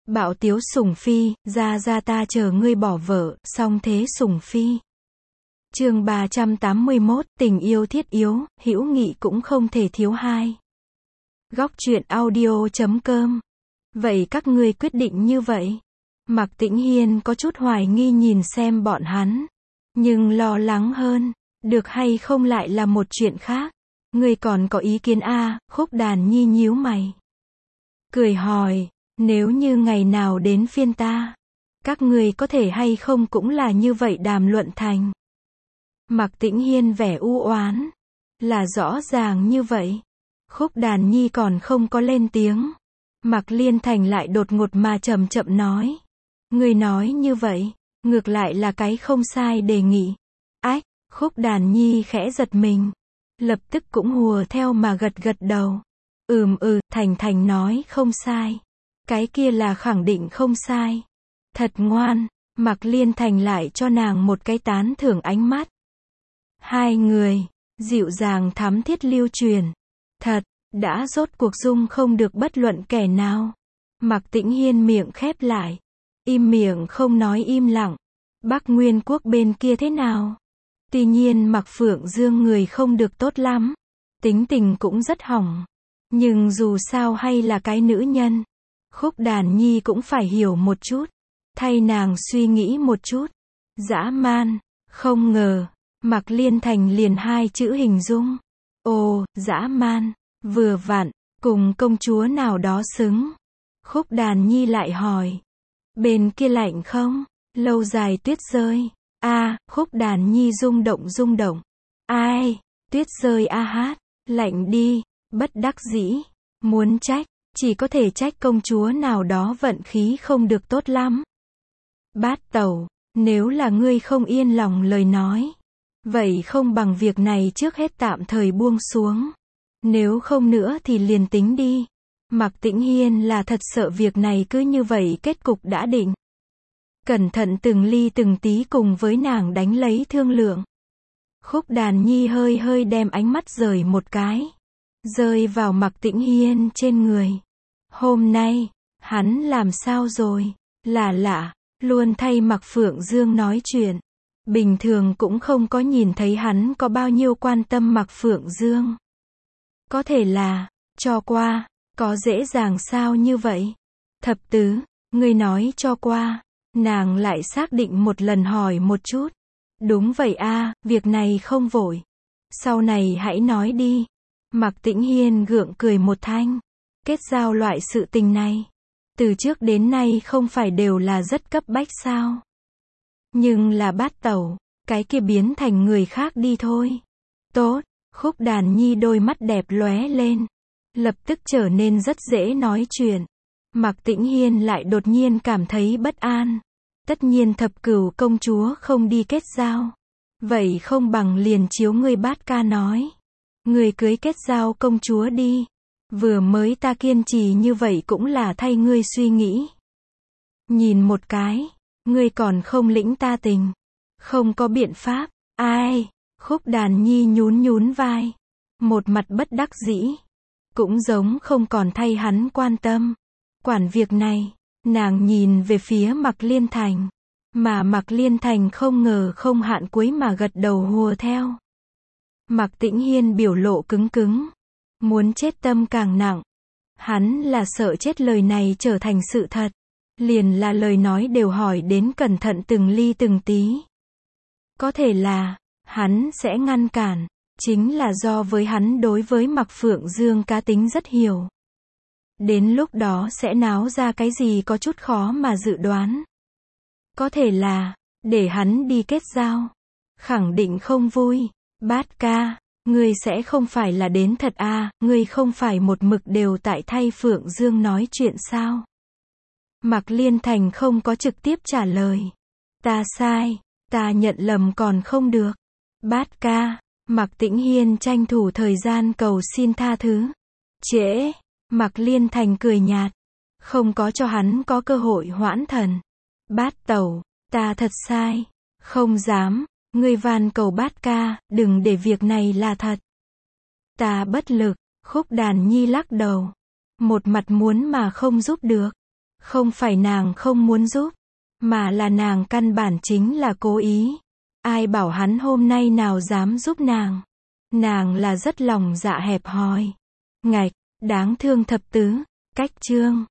Bạo tiếu sủng phi, ra ta chờ ngươi bỏ vợ, song thế sủng phi. Chương 381, tình yêu thiết yếu, hữu nghị cũng không thể thiếu hai. Góc truyện audio.com. Vậy các ngươi quyết định như vậy? Mạc Tĩnh Hiên có chút hoài nghi nhìn xem bọn hắn, nhưng lo lắng hơn, được hay không lại là một chuyện khác. Ngươi còn có ý kiến a? Khúc Đàn Nhi nhíu mày, cười hỏi, nếu như ngày nào đến phiên ta, các ngươi có thể hay không cũng là như vậy đàm luận thành. Mạc Tĩnh Hiên vẻ u oán, là rõ ràng như vậy. Khúc Đàn Nhi còn không có lên tiếng, Mạc Liên Thành lại đột ngột mà chậm chậm nói, ngươi nói như vậy, ngược lại là cái không sai đề nghị. Ách, Khúc Đàn Nhi khẽ giật mình, lập tức cũng hùa theo mà gật gật đầu. Thành nói không sai. Cái kia là khẳng định không sai. Thật ngoan. Mạc Liên Thành lại cho nàng một cái tán thưởng ánh mắt. Hai người, dịu dàng thắm thiết lưu truyền. Thật, đã rốt cuộc dung không được bất luận kẻ nào. Mạc Tĩnh Hiên miệng khép lại. Im miệng không nói im lặng. Bắc Nguyên Quốc bên kia thế nào? Tuy nhiên Mạc Phượng Dương người không được tốt lắm. Tính tình cũng rất hỏng. Nhưng dù sao hay là cái nữ nhân. Khúc Đàn Nhi cũng phải hiểu một chút. Thay nàng suy nghĩ một chút. Dã man. Không ngờ. Mạc Liên Thành liền hai chữ hình dung. Ồ, dã man. Vừa vặn. Cùng công chúa nào đó xứng. Khúc Đàn Nhi lại hỏi. Bên kia lạnh không? Lâu dài tuyết rơi. Khúc Đàn Nhi rung động. Ai? Tuyết rơi hát. Lạnh đi. Bất đắc dĩ. Muốn trách. Chỉ có thể trách công chúa nào đó vận khí không được tốt lắm. Bát Tẩu, nếu là ngươi không yên lòng lời nói, vậy không bằng việc này trước hết tạm thời buông xuống. Nếu không nữa thì liền tính đi. Mạc Tĩnh Hiên là thật sợ việc này cứ như vậy kết cục đã định. Cẩn thận từng ly từng tí cùng với nàng đánh lấy thương lượng. Khúc Đàn Nhi hơi đem ánh mắt rời một cái, rơi vào Mạc Tĩnh Hiên trên người. Hôm nay, hắn làm sao rồi? Là lạ, luôn thay Mạc Phượng Dương nói chuyện. Bình thường cũng không có nhìn thấy hắn có bao nhiêu quan tâm Mạc Phượng Dương. Có thể là, cho qua, có dễ dàng sao như vậy? Thập tứ, ngươi nói cho qua. Nàng lại xác định một lần hỏi một chút. Đúng vậy việc này không vội. Sau này hãy nói đi. Mạc Tĩnh Hiên gượng cười một thanh. Kết giao loại sự tình này, từ trước đến nay không phải đều là rất cấp bách sao? Nhưng là Bát Tẩu, cái kia biến thành người khác đi thôi. Tốt, Khúc Đàn Nhi đôi mắt đẹp lóe lên, lập tức trở nên rất dễ nói chuyện. Mạc Tĩnh Hiên lại đột nhiên cảm thấy bất an. Tất nhiên Thập Cửu công chúa không đi kết giao. Vậy không bằng liền chiếu ngươi Bát ca nói. Ngươi cưới kết giao công chúa đi. Vừa mới ta kiên trì như vậy cũng là thay ngươi suy nghĩ. Nhìn một cái, ngươi còn không lĩnh ta tình. Không có biện pháp. Ai? Khúc Đàn Nhi nhún vai. Một mặt bất đắc dĩ. Cũng giống không còn thay hắn quan tâm. Quản việc này, nàng nhìn về phía Mạc Liên Thành. Mà Mạc Liên Thành không ngờ không hạn cuối mà gật đầu hùa theo. Mạc Tĩnh Hiên biểu lộ cứng. Muốn chết tâm càng nặng. Hắn là sợ chết lời này trở thành sự thật. Liền là lời nói đều hỏi đến cẩn thận từng ly từng tí. Có thể là, hắn sẽ ngăn cản. Chính là do với hắn đối với Mạc Phượng Dương cá tính rất hiểu. Đến lúc đó sẽ náo ra cái gì có chút khó mà dự đoán. Có thể là, để hắn đi kết giao. Khẳng định không vui. Bát ca. Ngươi sẽ không phải là đến thật ngươi không phải một mực đều tại thay Phượng Dương nói chuyện sao? Mạc Liên Thành không có trực tiếp trả lời. Ta sai, ta nhận lầm còn không được. Bát ca, Mạc Tĩnh Hiên tranh thủ thời gian cầu xin tha thứ. Trễ, Mạc Liên Thành cười nhạt, không có cho hắn có cơ hội hoãn thần. Bát Tẩu, ta thật sai, không dám. Ngươi van cầu Bát ca, đừng để việc này là thật. Ta bất lực. Khúc Đàn Nhi lắc đầu. Một mặt muốn mà không giúp được. Không phải nàng không muốn giúp, mà là nàng căn bản chính là cố ý. Ai bảo hắn hôm nay nào dám giúp nàng. Nàng là rất lòng dạ hẹp hòi. Ngạch, đáng thương thập tứ. Cách chương.